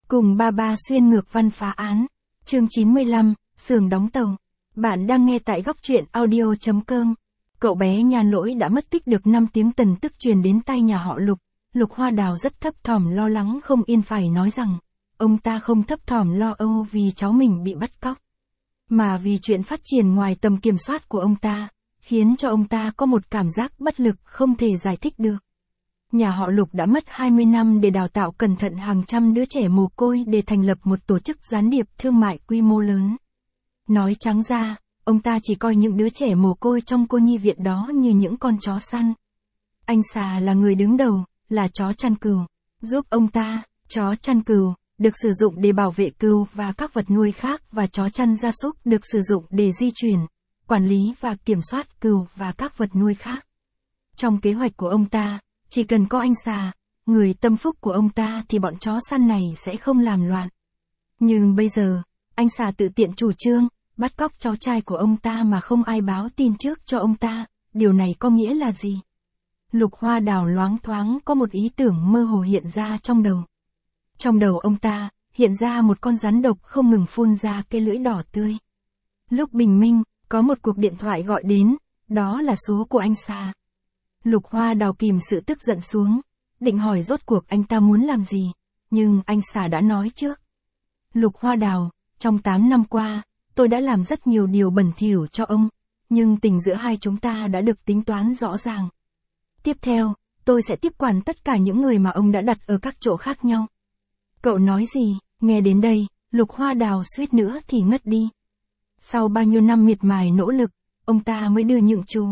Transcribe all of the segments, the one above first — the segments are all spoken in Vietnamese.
Cùng ba ba xuyên ngược văn phá án. Chương 95, xưởng đóng tàu. Bạn đang nghe tại góc truyện audio.com. Cậu bé Nhan Lỗi đã mất tích được 5 tiếng, tin tức truyền đến tay nhà họ Lục. Lục Hoa Đào rất thấp thỏm lo lắng không yên, phải nói rằng, ông ta không thấp thỏm lo âu vì cháu mình bị bắt cóc, mà vì chuyện phát triển ngoài tầm kiểm soát của ông ta, khiến cho ông ta có một cảm giác bất lực không thể giải thích được. Nhà họ Lục đã mất 20 năm để đào tạo cẩn thận hàng trăm đứa trẻ mồ côi để thành lập một tổ chức gián điệp thương mại quy mô lớn. Nói trắng ra, ông ta chỉ coi những đứa trẻ mồ côi trong cô nhi viện đó như những con chó săn. Anh Xà là người đứng đầu, là chó chăn cừu. Giúp ông ta, chó chăn cừu được sử dụng để bảo vệ cừu và các vật nuôi khác, và chó chăn gia súc được sử dụng để di chuyển, quản lý và kiểm soát cừu và các vật nuôi khác. Trong kế hoạch của ông ta, chỉ cần có anh Xà, người tâm phúc của ông ta, thì bọn chó săn này sẽ không làm loạn. Nhưng bây giờ, anh Xà tự tiện chủ trương, bắt cóc cháu trai của ông ta mà không ai báo tin trước cho ông ta, điều này có nghĩa là gì? Lục Hoa Đào loáng thoáng có một ý tưởng mơ hồ hiện ra trong đầu. Trong đầu ông ta, hiện ra một con rắn độc không ngừng phun ra cái lưỡi đỏ tươi. Lúc bình minh, có một cuộc điện thoại gọi đến, đó là số của anh Xà. Lục Hoa Đào kìm sự tức giận xuống, định hỏi rốt cuộc anh ta muốn làm gì, nhưng anh Xà đã nói trước. Lục Hoa Đào, trong 8 năm qua, tôi đã làm rất nhiều điều bẩn thỉu cho ông, nhưng tình giữa hai chúng ta đã được tính toán rõ ràng. Tiếp theo, tôi sẽ tiếp quản tất cả những người mà ông đã đặt ở các chỗ khác nhau. Cậu nói gì? Nghe đến đây, Lục Hoa Đào suýt nữa thì ngất đi. Sau bao nhiêu năm miệt mài nỗ lực, ông ta mới đưa những chú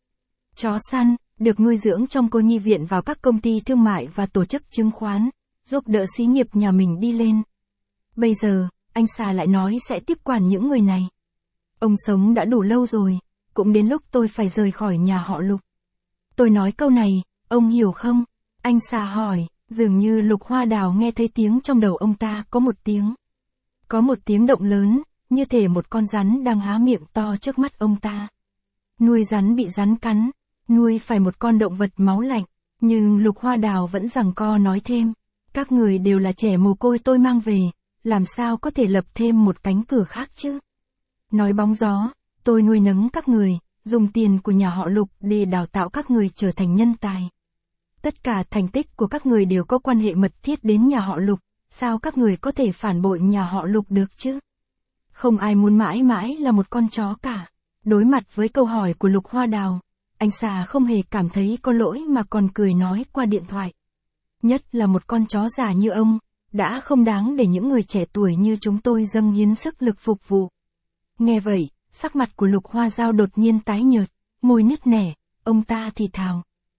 chó săn được nuôi dưỡng trong cô nhi viện vào các công ty thương mại và tổ chức chứng khoán, giúp đỡ xí nghiệp nhà mình đi lên. Bây giờ, anh Xà lại nói sẽ tiếp quản những người này. Ông sống đã đủ lâu rồi, cũng đến lúc tôi phải rời khỏi nhà họ Lục. Tôi nói câu này, ông hiểu không? Anh Xà hỏi, dường như Lục Hoa Đào nghe thấy tiếng trong đầu ông ta có một tiếng. Có một tiếng động lớn, như thể một con rắn đang há miệng to trước mắt ông ta. Nuôi rắn bị rắn cắn, nuôi phải một con động vật máu lạnh, nhưng Lục Hoa Đào vẫn giằng co nói thêm. Các người đều là trẻ mồ côi tôi mang về, làm sao có thể lập thêm một cánh cửa khác chứ? Nói bóng gió, tôi nuôi nấng các người, dùng tiền của nhà họ Lục để đào tạo các người trở thành nhân tài. Tất cả thành tích của các người đều có quan hệ mật thiết đến nhà họ Lục, sao các người có thể phản bội nhà họ Lục được chứ? Không ai muốn mãi mãi là một con chó cả. Đối mặt với câu hỏi của Lục Hoa Đào, anh Xà không hề cảm thấy có lỗi mà còn cười nói qua điện thoại. Nhất là một con chó già như ông, đã không đáng để những người trẻ tuổi như chúng tôi dâng hiến sức lực phục vụ. Nghe vậy, sắc mặt của Lục Hoa Dao đột nhiên tái nhợt, môi nứt nẻ, ông ta thì thào.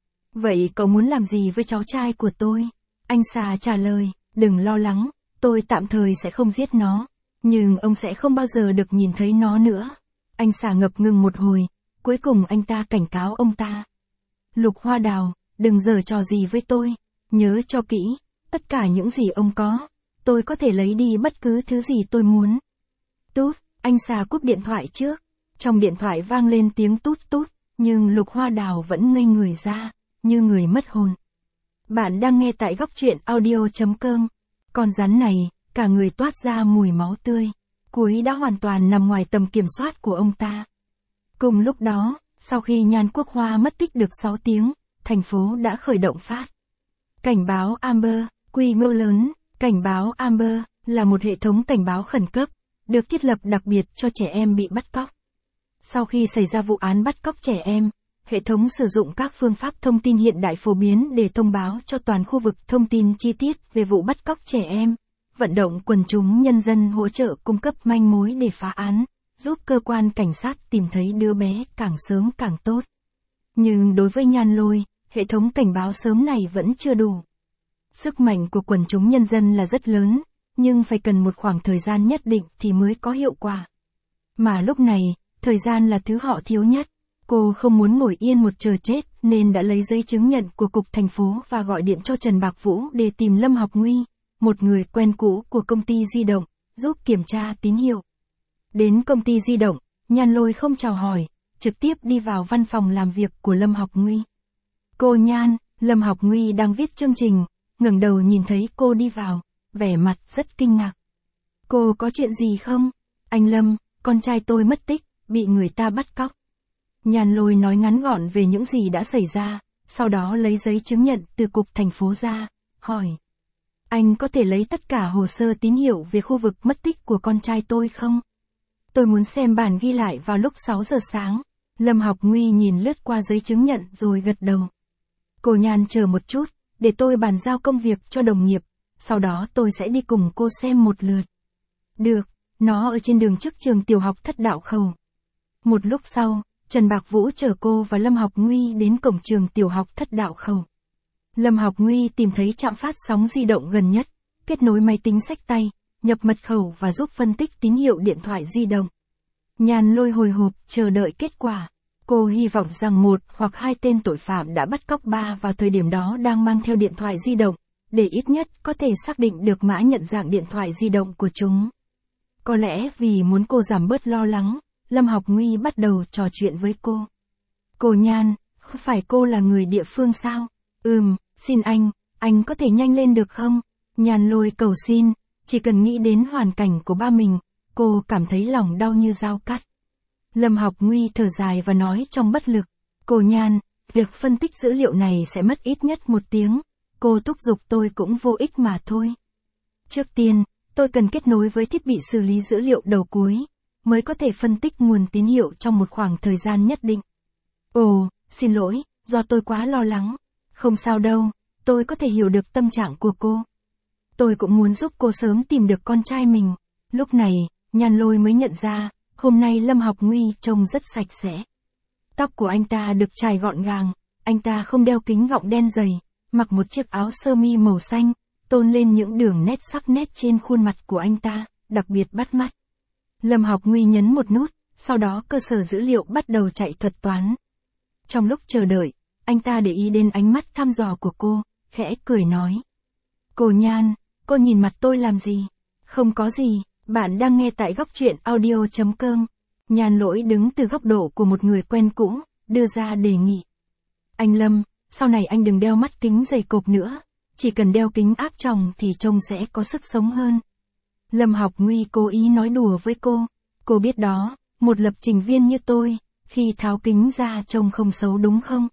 Vậy cậu muốn làm gì với cháu trai của tôi? Anh Xà trả lời, đừng lo lắng, tôi tạm thời sẽ không giết nó, nhưng ông sẽ không bao giờ được nhìn thấy nó nữa. Anh Xà ngập ngừng một hồi, cuối cùng anh ta cảnh cáo ông ta. Lục Hoa Đào, đừng giở trò gì với tôi, nhớ cho kỹ, tất cả những gì ông có, tôi có thể lấy đi bất cứ thứ gì tôi muốn. Tút, anh Xà cúp điện thoại trước. Trong điện thoại vang lên tiếng tút tút, nhưng Lục Hoa Đào vẫn ngây người ra, như người mất hồn. Bạn đang nghe tại góc truyện audio.com. Con rắn này, cả người toát ra mùi máu tươi. Cuối đã hoàn toàn nằm ngoài tầm kiểm soát của ông ta. Cùng lúc đó, sau khi Nhan Quốc Hoa mất tích được 6 tiếng, thành phố đã khởi động phát cảnh báo Amber, quy mô lớn. Cảnh báo Amber là một hệ thống cảnh báo khẩn cấp, được thiết lập đặc biệt cho trẻ em bị bắt cóc. Sau khi xảy ra vụ án bắt cóc trẻ em, hệ thống sử dụng các phương pháp thông tin hiện đại phổ biến để thông báo cho toàn khu vực thông tin chi tiết về vụ bắt cóc trẻ em, vận động quần chúng nhân dân hỗ trợ cung cấp manh mối để phá án, giúp cơ quan cảnh sát tìm thấy đứa bé càng sớm càng tốt. Nhưng đối với Nhan Lôi, hệ thống cảnh báo sớm này vẫn chưa đủ. Sức mạnh của quần chúng nhân dân là rất lớn, nhưng phải cần một khoảng thời gian nhất định thì mới có hiệu quả. Mà lúc này, thời gian là thứ họ thiếu nhất. Cô không muốn ngồi yên một chờ chết nên đã lấy giấy chứng nhận của cục thành phố và gọi điện cho Trần Bạc Vũ để tìm Lâm Học Nguy, một người quen cũ của công ty di động, giúp kiểm tra tín hiệu. Đến công ty di động, Nhan Lôi không chào hỏi, trực tiếp đi vào văn phòng làm việc của Lâm Học Nguy. Cô Nhan, Lâm Học Nguy đang viết chương trình, ngẩng đầu nhìn thấy cô đi vào, vẻ mặt rất kinh ngạc. Cô có chuyện gì không? Anh Lâm, con trai tôi mất tích, bị người ta bắt cóc. Nhan Lôi nói ngắn gọn về những gì đã xảy ra, sau đó lấy giấy chứng nhận từ cục thành phố ra, hỏi. Anh có thể lấy tất cả hồ sơ tín hiệu về khu vực mất tích của con trai tôi không? Tôi muốn xem bản ghi lại vào lúc 6 giờ sáng. Lâm Học Nguy nhìn lướt qua giấy chứng nhận rồi gật đầu. Cô Nhan chờ một chút, để tôi bàn giao công việc cho đồng nghiệp, sau đó tôi sẽ đi cùng cô xem một lượt. Được, nó ở trên đường trước trường tiểu học Thất Đạo Khẩu. Một lúc sau, Trần Bạc Vũ chở cô và Lâm Học Nguy đến cổng trường tiểu học Thất Đạo Khẩu. Lâm Học Nguy tìm thấy trạm phát sóng di động gần nhất, kết nối máy tính xách tay, nhập mật khẩu và giúp phân tích tín hiệu điện thoại di động. Nhan Lôi hồi hộp chờ đợi kết quả. Cô hy vọng rằng một hoặc hai tên tội phạm đã bắt cóc ba vào thời điểm đó đang mang theo điện thoại di động, để ít nhất có thể xác định được mã nhận dạng điện thoại di động của chúng. Có lẽ vì muốn cô giảm bớt lo lắng, Lâm Học Nguy bắt đầu trò chuyện với cô. Cô Nhan, không phải cô là người địa phương sao? Xin anh có thể nhanh lên được không? Nhan Lôi cầu xin, chỉ cần nghĩ đến hoàn cảnh của ba mình, cô cảm thấy lòng đau như dao cắt. Lâm Học Nguy thở dài và nói trong bất lực. Cô Nhan, việc phân tích dữ liệu này sẽ mất ít nhất 1 tiếng. Cô thúc giục tôi cũng vô ích mà thôi. Trước tiên, tôi cần kết nối với thiết bị xử lý dữ liệu đầu cuối, mới có thể phân tích nguồn tín hiệu trong một khoảng thời gian nhất định. Ồ, xin lỗi, do tôi quá lo lắng. Không sao đâu, tôi có thể hiểu được tâm trạng của cô. Tôi cũng muốn giúp cô sớm tìm được con trai mình. Lúc này, Nhan Lôi mới nhận ra, hôm nay Lâm Học Nguy trông rất sạch sẽ. Tóc của anh ta được chải gọn gàng, anh ta không đeo kính gọng đen dày, mặc một chiếc áo sơ mi màu xanh, tôn lên những đường nét sắc nét trên khuôn mặt của anh ta, đặc biệt bắt mắt. Lâm Học Nguy nhấn một nút, sau đó cơ sở dữ liệu bắt đầu chạy thuật toán. Trong lúc chờ đợi, anh ta để ý đến ánh mắt thăm dò của cô, khẽ cười nói. Cô Nhan, cô nhìn mặt tôi làm gì? Không có gì, bạn đang nghe tại góc truyện audio.com. Nhan Lỗi đứng từ góc độ của một người quen cũ, đưa ra đề nghị. Anh Lâm, sau này anh đừng đeo mắt kính dày cộp nữa, chỉ cần đeo kính áp tròng thì trông sẽ có sức sống hơn. Lâm Học Nguy cố ý nói đùa với cô biết đó, một lập trình viên như tôi, khi tháo kính ra trông không xấu đúng không?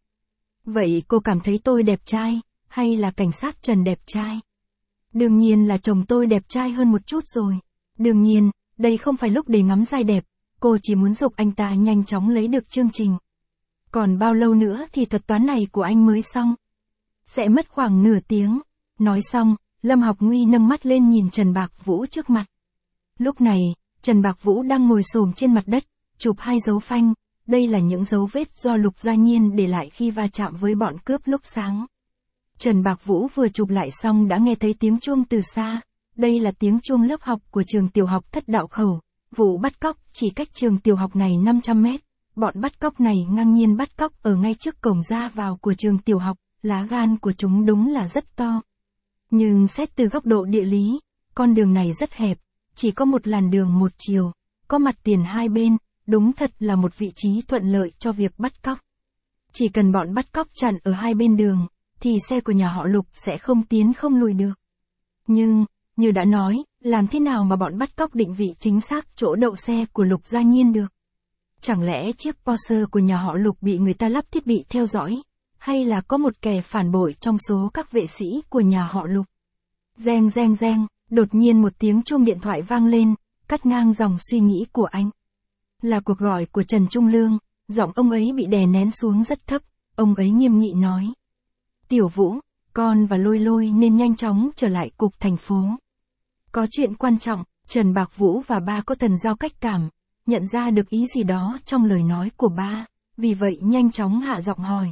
Vậy cô cảm thấy tôi đẹp trai, hay là cảnh sát Trần đẹp trai? Đương nhiên là chồng tôi đẹp trai hơn một chút rồi. Đương nhiên, đây không phải lúc để ngắm giai đẹp, cô chỉ muốn giục anh ta nhanh chóng lấy được chương trình. Còn bao lâu nữa thì thuật toán này của anh mới xong? Sẽ mất khoảng nửa tiếng. Nói xong, Lâm Học Nguy nâng mắt lên nhìn Trần Bạc Vũ trước mặt. Lúc này, Trần Bạc Vũ đang ngồi xổm trên mặt đất, chụp 2 dấu phanh, đây là những dấu vết do Lục Gia Nhiên để lại khi va chạm với bọn cướp lúc sáng. Trần Bạc Vũ vừa chụp lại xong đã nghe thấy tiếng chuông từ xa, đây là tiếng chuông lớp học của trường tiểu học Thất Đạo Khẩu, vụ bắt cóc chỉ cách trường tiểu học này 500 mét, bọn bắt cóc này ngang nhiên bắt cóc ở ngay trước cổng ra vào của trường tiểu học, lá gan của chúng đúng là rất to. Nhưng xét từ góc độ địa lý, con đường này rất hẹp, chỉ có một làn đường một chiều, có mặt tiền hai bên, đúng thật là một vị trí thuận lợi cho việc bắt cóc. Chỉ cần bọn bắt cóc chặn ở hai bên đường, thì xe của nhà họ Lục sẽ không tiến không lùi được. Nhưng, như đã nói, làm thế nào mà bọn bắt cóc định vị chính xác chỗ đậu xe của Lục Gia Nhiên được? Chẳng lẽ chiếc Porsche của nhà họ Lục bị người ta lắp thiết bị theo dõi? Hay là có một kẻ phản bội trong số các vệ sĩ của nhà họ Lục? Reng reng reng, đột nhiên một tiếng chuông điện thoại vang lên, cắt ngang dòng suy nghĩ của anh. Là cuộc gọi của Trần Trung Lương, giọng ông ấy bị đè nén xuống rất thấp, ông ấy nghiêm nghị nói. Tiểu Vũ, con và Lôi Lôi nên nhanh chóng trở lại cục thành phố. Có chuyện quan trọng, Trần Bạc Vũ và ba có thần giao cách cảm, nhận ra được ý gì đó trong lời nói của ba, vì vậy nhanh chóng hạ giọng hỏi.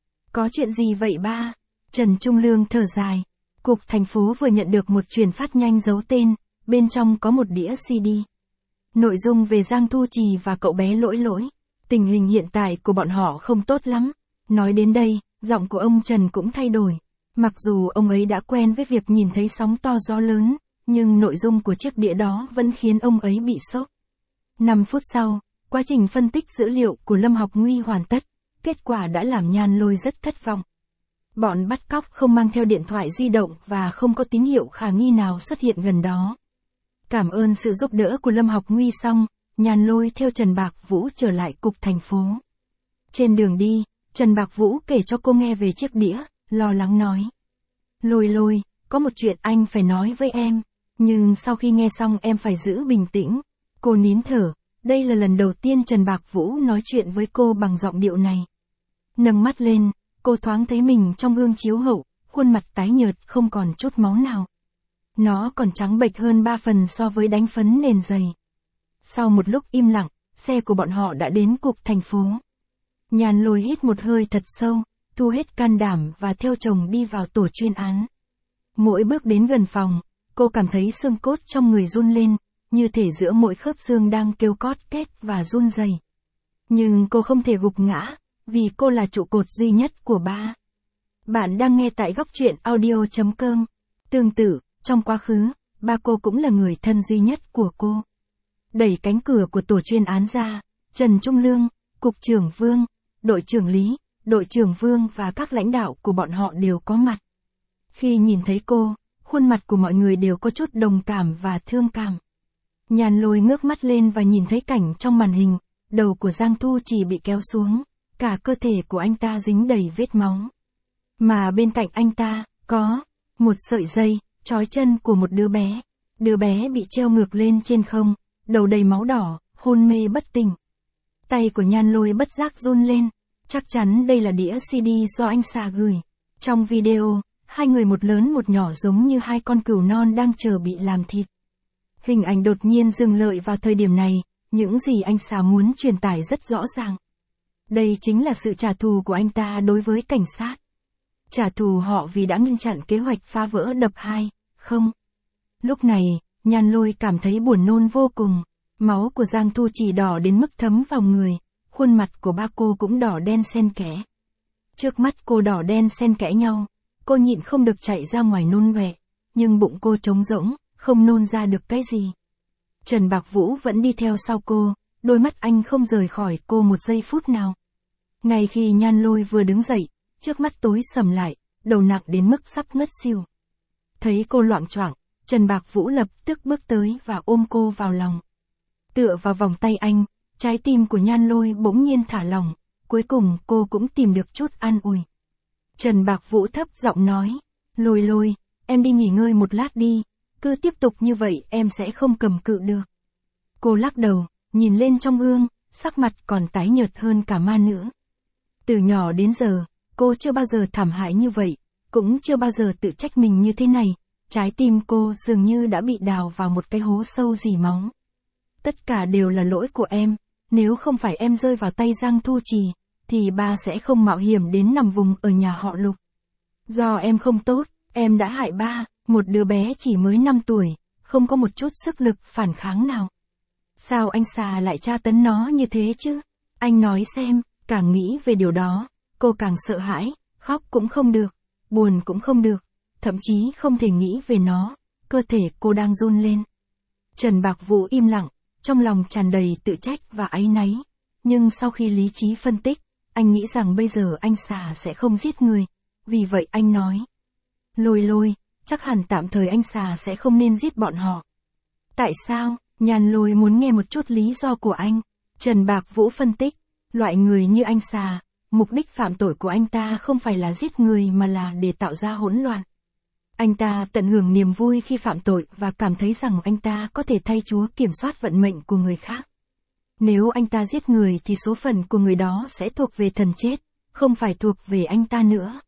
Có chuyện gì vậy ba? Trần Trung Lương thở dài. Cục thành phố vừa nhận được một truyền phát nhanh giấu tên, bên trong có một đĩa CD. Nội dung về Giang Thu Trì và cậu bé Lỗi Lỗi. Tình hình hiện tại của bọn họ không tốt lắm. Nói đến đây, giọng của ông Trần cũng thay đổi. Mặc dù ông ấy đã quen với việc nhìn thấy sóng to gió lớn, nhưng nội dung của chiếc đĩa đó vẫn khiến ông ấy bị sốc. 5 phút sau, quá trình phân tích dữ liệu của Lâm Học Nguy hoàn tất, kết quả đã làm Nhan Lôi rất thất vọng. Bọn bắt cóc không mang theo điện thoại di động và không có tín hiệu khả nghi nào xuất hiện gần đó. Cảm ơn sự giúp đỡ của Lâm Học Nguy xong, Nhan Lôi theo Trần Bạc Vũ trở lại cục thành phố. Trên đường đi, Trần Bạc Vũ kể cho cô nghe về chiếc đĩa, lo lắng nói. Lôi, có một chuyện anh phải nói với em, nhưng sau khi nghe xong em phải giữ bình tĩnh. Cô nín thở, đây là lần đầu tiên Trần Bạc Vũ nói chuyện với cô bằng giọng điệu này. Nâng mắt lên, cô thoáng thấy mình trong gương chiếu hậu, khuôn mặt tái nhợt không còn chút máu nào. Nó còn trắng bệch hơn 3 phần so với đánh phấn nền dày. Sau một lúc im lặng, xe của bọn họ đã đến cục thành phố. Nhan Lôi hít một hơi thật sâu, thu hết can đảm và theo chồng đi vào tổ chuyên án. Mỗi bước đến gần phòng, cô cảm thấy xương cốt trong người run lên, như thể giữa mỗi khớp xương đang kêu cót két và run rẩy. Nhưng cô không thể gục ngã, vì cô là trụ cột duy nhất của ba. Bạn đang nghe tại góc truyện audio.com. Tương tự, trong quá khứ, ba cô cũng là người thân duy nhất của cô. Đẩy cánh cửa của tổ chuyên án ra, Trần Trung Lương, Cục trưởng Vương, đội trưởng Lý, đội trưởng Vương và các lãnh đạo của bọn họ đều có mặt. Khi nhìn thấy cô, khuôn mặt của mọi người đều có chút đồng cảm và thương cảm. Nhan Lôi ngước mắt lên và nhìn thấy cảnh trong màn hình, đầu của Giang Thu Trì bị kéo xuống, cả cơ thể của anh ta dính đầy vết máu. Mà bên cạnh anh ta, có một sợi dây, trói chân của một đứa bé. Đứa bé bị treo ngược lên trên không, đầu đầy máu đỏ, hôn mê bất tỉnh. Tay của Nhan Lôi bất giác run lên, chắc chắn đây là đĩa CD do anh Sa gửi. Trong video, hai người một lớn một nhỏ giống như hai con cừu non đang chờ bị làm thịt. Hình ảnh đột nhiên dừng lại vào thời điểm này, những gì anh Sa muốn truyền tải rất rõ ràng. Đây chính là sự trả thù của anh ta đối với cảnh sát. Trả thù họ vì đã ngăn chặn kế hoạch phá vỡ đập 2, không. Lúc này, Nhan Lôi cảm thấy buồn nôn vô cùng. Máu của Giang Thu Trì đỏ đến mức thấm vào người, khuôn mặt của ba cô cũng đỏ đen xen kẽ. Trước mắt cô đỏ đen xen kẽ nhau, cô nhịn không được chạy ra ngoài nôn ọe, nhưng bụng cô trống rỗng, không nôn ra được cái gì. Trần Bạc Vũ vẫn đi theo sau cô, đôi mắt anh không rời khỏi cô một giây phút nào. Ngay khi Nhan Lôi vừa đứng dậy, trước mắt tối sầm lại, đầu nặng đến mức sắp ngất xỉu. Thấy cô loạng choạng, Trần Bạc Vũ lập tức bước tới và ôm cô vào lòng. Tựa vào vòng tay anh, trái tim của Nhan Lôi bỗng nhiên thả lỏng, cuối cùng cô cũng tìm được chút an ủi. Trần Bạc Vũ thấp giọng nói, Lôi, em đi nghỉ ngơi một lát đi, cứ tiếp tục như vậy em sẽ không cầm cự được. Cô lắc đầu, nhìn lên trong gương, sắc mặt còn tái nhợt hơn cả ma nữa. Từ nhỏ đến giờ, cô chưa bao giờ thảm hại như vậy, cũng chưa bao giờ tự trách mình như thế này, trái tim cô dường như đã bị đào vào một cái hố sâu rỉ máu. Tất cả đều là lỗi của em, nếu không phải em rơi vào tay Giang Thu Trì, thì ba sẽ không mạo hiểm đến nằm vùng ở nhà họ Lục. Do em không tốt, em đã hại ba, một đứa bé chỉ mới 5 tuổi, không có một chút sức lực phản kháng nào. Sao anh Sa lại tra tấn nó như thế chứ? Anh nói xem, càng nghĩ về điều đó, cô càng sợ hãi, khóc cũng không được, buồn cũng không được, thậm chí không thể nghĩ về nó, cơ thể cô đang run lên. Trần Bạc Vũ im lặng, trong lòng tràn đầy tự trách và áy náy, nhưng sau khi lý trí phân tích, anh nghĩ rằng bây giờ anh Sa sẽ không giết người, vì vậy anh nói. Lôi, chắc hẳn tạm thời anh Sa sẽ không nên giết bọn họ. Tại sao? Nhan Lôi muốn nghe một chút lý do của anh. Trần Bạc Vũ phân tích, loại người như anh Sa, mục đích phạm tội của anh ta không phải là giết người mà là để tạo ra hỗn loạn. Anh ta tận hưởng niềm vui khi phạm tội và cảm thấy rằng anh ta có thể thay Chúa kiểm soát vận mệnh của người khác. Nếu anh ta giết người thì số phận của người đó sẽ thuộc về thần chết, không phải thuộc về anh ta nữa.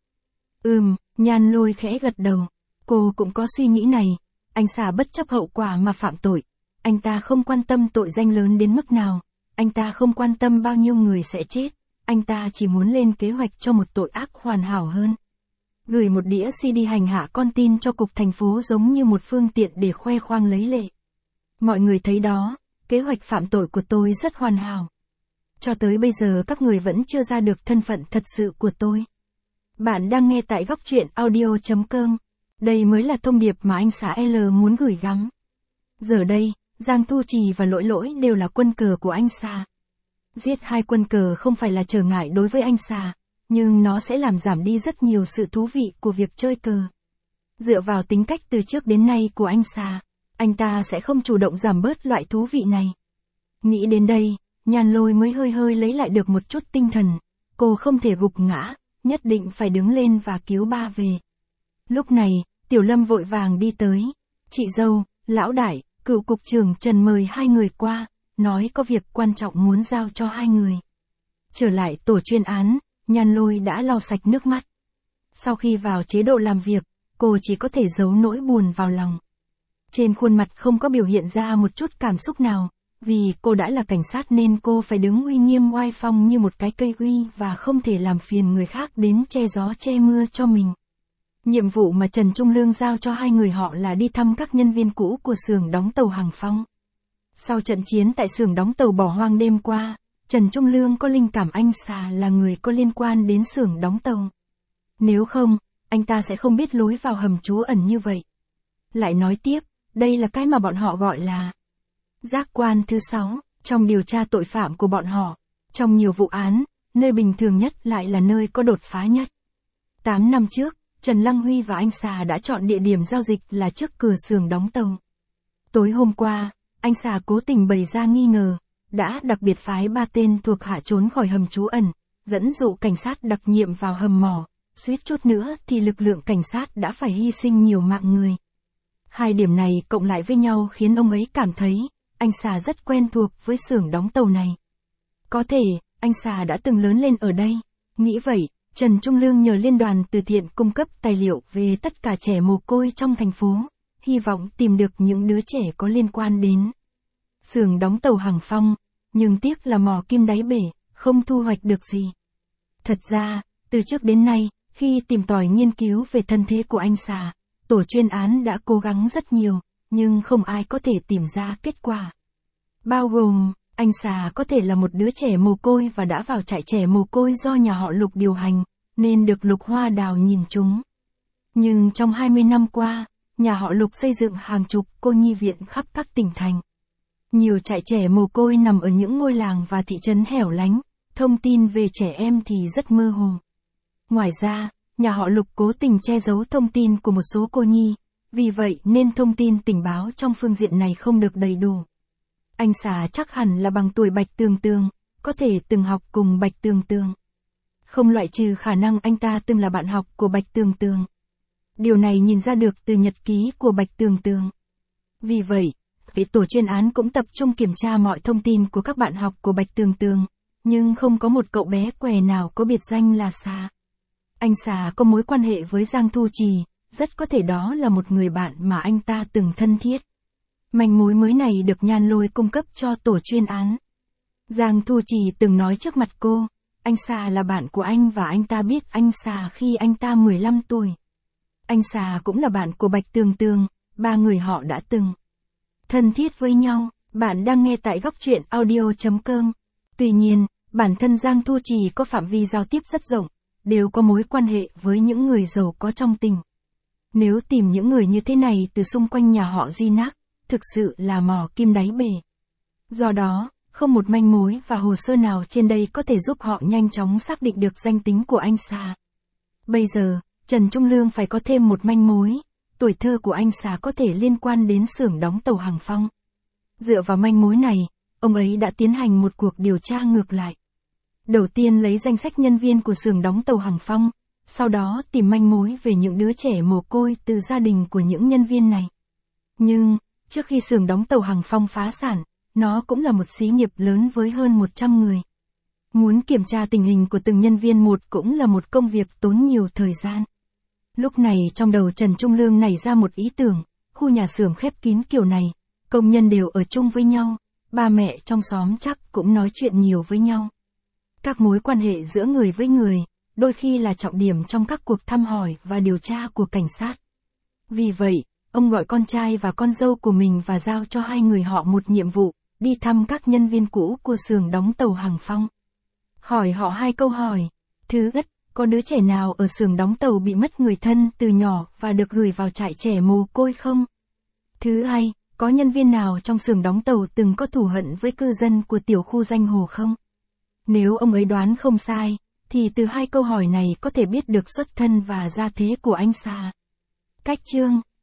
Nhan Lôi khẽ gật đầu. Cô cũng có suy nghĩ này, anh Sa bất chấp hậu quả mà phạm tội. Anh ta không quan tâm tội danh lớn đến mức nào, anh ta không quan tâm bao nhiêu người sẽ chết, anh ta chỉ muốn lên kế hoạch cho một tội ác hoàn hảo hơn. Gửi một đĩa CD hành hạ con tin cho cục thành phố giống như một phương tiện để khoe khoang lấy lệ. Mọi người thấy đó, kế hoạch phạm tội của tôi rất hoàn hảo. Cho tới bây giờ các người vẫn chưa ra được thân phận thật sự của tôi. Bạn đang nghe tại góc truyện audio.com. Đây mới là thông điệp mà anh xã L muốn gửi gắm. Giờ đây, Giang Thu Trì và Lỗi đều là quân cờ của anh Sa. Giết hai quân cờ không phải là trở ngại đối với anh Sa, nhưng nó sẽ làm giảm đi rất nhiều sự thú vị của việc chơi cờ. Dựa vào tính cách từ trước đến nay của anh Xà, anh ta sẽ không chủ động giảm bớt loại thú vị này. Nghĩ đến đây, Nhan Lôi mới hơi hơi lấy lại được một chút tinh thần. Cô không thể gục ngã, nhất định phải đứng lên và cứu ba về. Lúc này, Tiểu Lâm vội vàng đi tới. Chị dâu, lão đại, cựu cục trưởng Trần mời hai người qua, nói có việc quan trọng muốn giao cho hai người. Trở lại tổ chuyên án, Nhan Lôi đã lau sạch nước mắt. Sau khi vào chế độ làm việc, cô chỉ có thể giấu nỗi buồn vào lòng. Trên khuôn mặt không có biểu hiện ra một chút cảm xúc nào, vì cô đã là cảnh sát nên cô phải đứng uy nghiêm oai phong như một cái cây uy và không thể làm phiền người khác đến che gió che mưa cho mình. Nhiệm vụ mà Trần Trung Lương giao cho hai người họ là đi thăm các nhân viên cũ của xưởng đóng tàu Hằng Phong. Sau trận chiến tại xưởng đóng tàu bỏ hoang đêm qua, Trần Trung Lương có linh cảm anh Xà là người có liên quan đến xưởng đóng tàu. Nếu không, anh ta sẽ không biết lối vào hầm trú ẩn như vậy. Lại nói tiếp, đây là cái mà bọn họ gọi là giác quan thứ 6, trong điều tra tội phạm của bọn họ. Trong nhiều vụ án, nơi bình thường nhất lại là nơi có đột phá nhất. 8 năm trước, Trần Lăng Huy và anh Xà đã chọn địa điểm giao dịch là trước cửa xưởng đóng tàu. Tối hôm qua, anh Xà cố tình bày ra nghi ngờ, đã đặc biệt phái 3 tên thuộc hạ trốn khỏi hầm trú ẩn, dẫn dụ cảnh sát đặc nhiệm vào hầm mỏ, suýt chút nữa thì lực lượng cảnh sát đã phải hy sinh nhiều mạng người. Hai điểm này cộng lại với nhau khiến ông ấy cảm thấy, anh Xà rất quen thuộc với xưởng đóng tàu này. Có thể, anh Xà đã từng lớn lên ở đây. Nghĩ vậy, Trần Trung Lương nhờ liên đoàn từ thiện cung cấp tài liệu về tất cả trẻ mồ côi trong thành phố, hy vọng tìm được những đứa trẻ có liên quan đến xưởng đóng tàu Hằng Phong, nhưng tiếc là mỏ kim đáy bể, không thu hoạch được gì. Thật ra, từ trước đến nay, khi tìm tòi nghiên cứu về thân thế của anh Xà, tổ chuyên án đã cố gắng rất nhiều, nhưng không ai có thể tìm ra kết quả. Bao gồm, anh Xà có thể là một đứa trẻ mồ côi và đã vào trại trẻ mồ côi do nhà họ Lục điều hành, nên được Lục Hoa Đào nhìn trúng. Nhưng trong 20 năm qua, nhà họ Lục xây dựng hàng chục cô nhi viện khắp các tỉnh thành. Nhiều trại trẻ mồ côi nằm ở những ngôi làng và thị trấn hẻo lánh, thông tin về trẻ em thì rất mơ hồ. Ngoài ra, nhà họ Lục cố tình che giấu thông tin của một số cô nhi, vì vậy nên thông tin tình báo trong phương diện này không được đầy đủ. Anh Xà chắc hẳn là bằng tuổi Bạch Tường Tường, có thể từng học cùng Bạch Tường Tường. Không loại trừ khả năng anh ta từng là bạn học của Bạch Tường Tường. Điều này nhìn ra được từ nhật ký của Bạch Tường Tường. Vì vậy, tổ chuyên án cũng tập trung kiểm tra mọi thông tin của các bạn học của Bạch Tường Tường, nhưng không có một cậu bé què nào có biệt danh là Xà. Anh Xà có mối quan hệ với Giang Thu Trì, rất có thể đó là một người bạn mà anh ta từng thân thiết. Manh mối mới này được Nhan Lôi cung cấp cho tổ chuyên án. Giang Thu Trì từng nói trước mặt cô, anh Xà là bạn của anh và anh ta biết anh Xà khi anh ta 15 tuổi. Anh Xà cũng là bạn của Bạch Tường Tường, ba người họ đã từng thân thiết với nhau. Bạn đang nghe tại góc truyện audio.com. Tuy nhiên, bản thân Giang Thu Trì có phạm vi giao tiếp rất rộng, đều có mối quan hệ với những người giàu có trong tỉnh. Nếu tìm những người như thế này từ xung quanh nhà họ Di Nác, thực sự là mò kim đáy bể. Do đó, không một manh mối và hồ sơ nào trên đây có thể giúp họ nhanh chóng xác định được danh tính của anh Xà. Bây giờ, Trần Trung Lương phải có thêm một manh mối, tuổi thơ của anh Xà có thể liên quan đến xưởng đóng tàu Hằng Phong. Dựa vào manh mối này, ông ấy đã tiến hành một cuộc điều tra ngược lại. Đầu tiên lấy danh sách nhân viên của xưởng đóng tàu Hằng Phong, sau đó tìm manh mối về những đứa trẻ mồ côi từ gia đình của những nhân viên này. Nhưng, trước khi xưởng đóng tàu Hằng Phong phá sản, nó cũng là một xí nghiệp lớn với hơn 100 người. Muốn kiểm tra tình hình của từng nhân viên một cũng là một công việc tốn nhiều thời gian. Lúc này trong đầu Trần Trung Lương nảy ra một ý tưởng, khu nhà xưởng khép kín kiểu này, công nhân đều ở chung với nhau, ba mẹ trong xóm chắc cũng nói chuyện nhiều với nhau. Các mối quan hệ giữa người với người, đôi khi là trọng điểm trong các cuộc thăm hỏi và điều tra của cảnh sát. Vì vậy, ông gọi con trai và con dâu của mình và giao cho hai người họ một nhiệm vụ, đi thăm các nhân viên cũ của xưởng đóng tàu Hằng Phong. Hỏi họ 2 câu hỏi. Thứ nhất, có đứa trẻ nào ở xưởng đóng tàu bị mất người thân từ nhỏ và được gửi vào trại trẻ mồ côi không? Thứ hai, có nhân viên nào trong xưởng đóng tàu từng có thù hận với cư dân của tiểu khu Danh Hồ không? Nếu ông ấy đoán không sai, thì từ hai câu hỏi này có thể biết được xuất thân và gia thế của anh Sa. Cách chương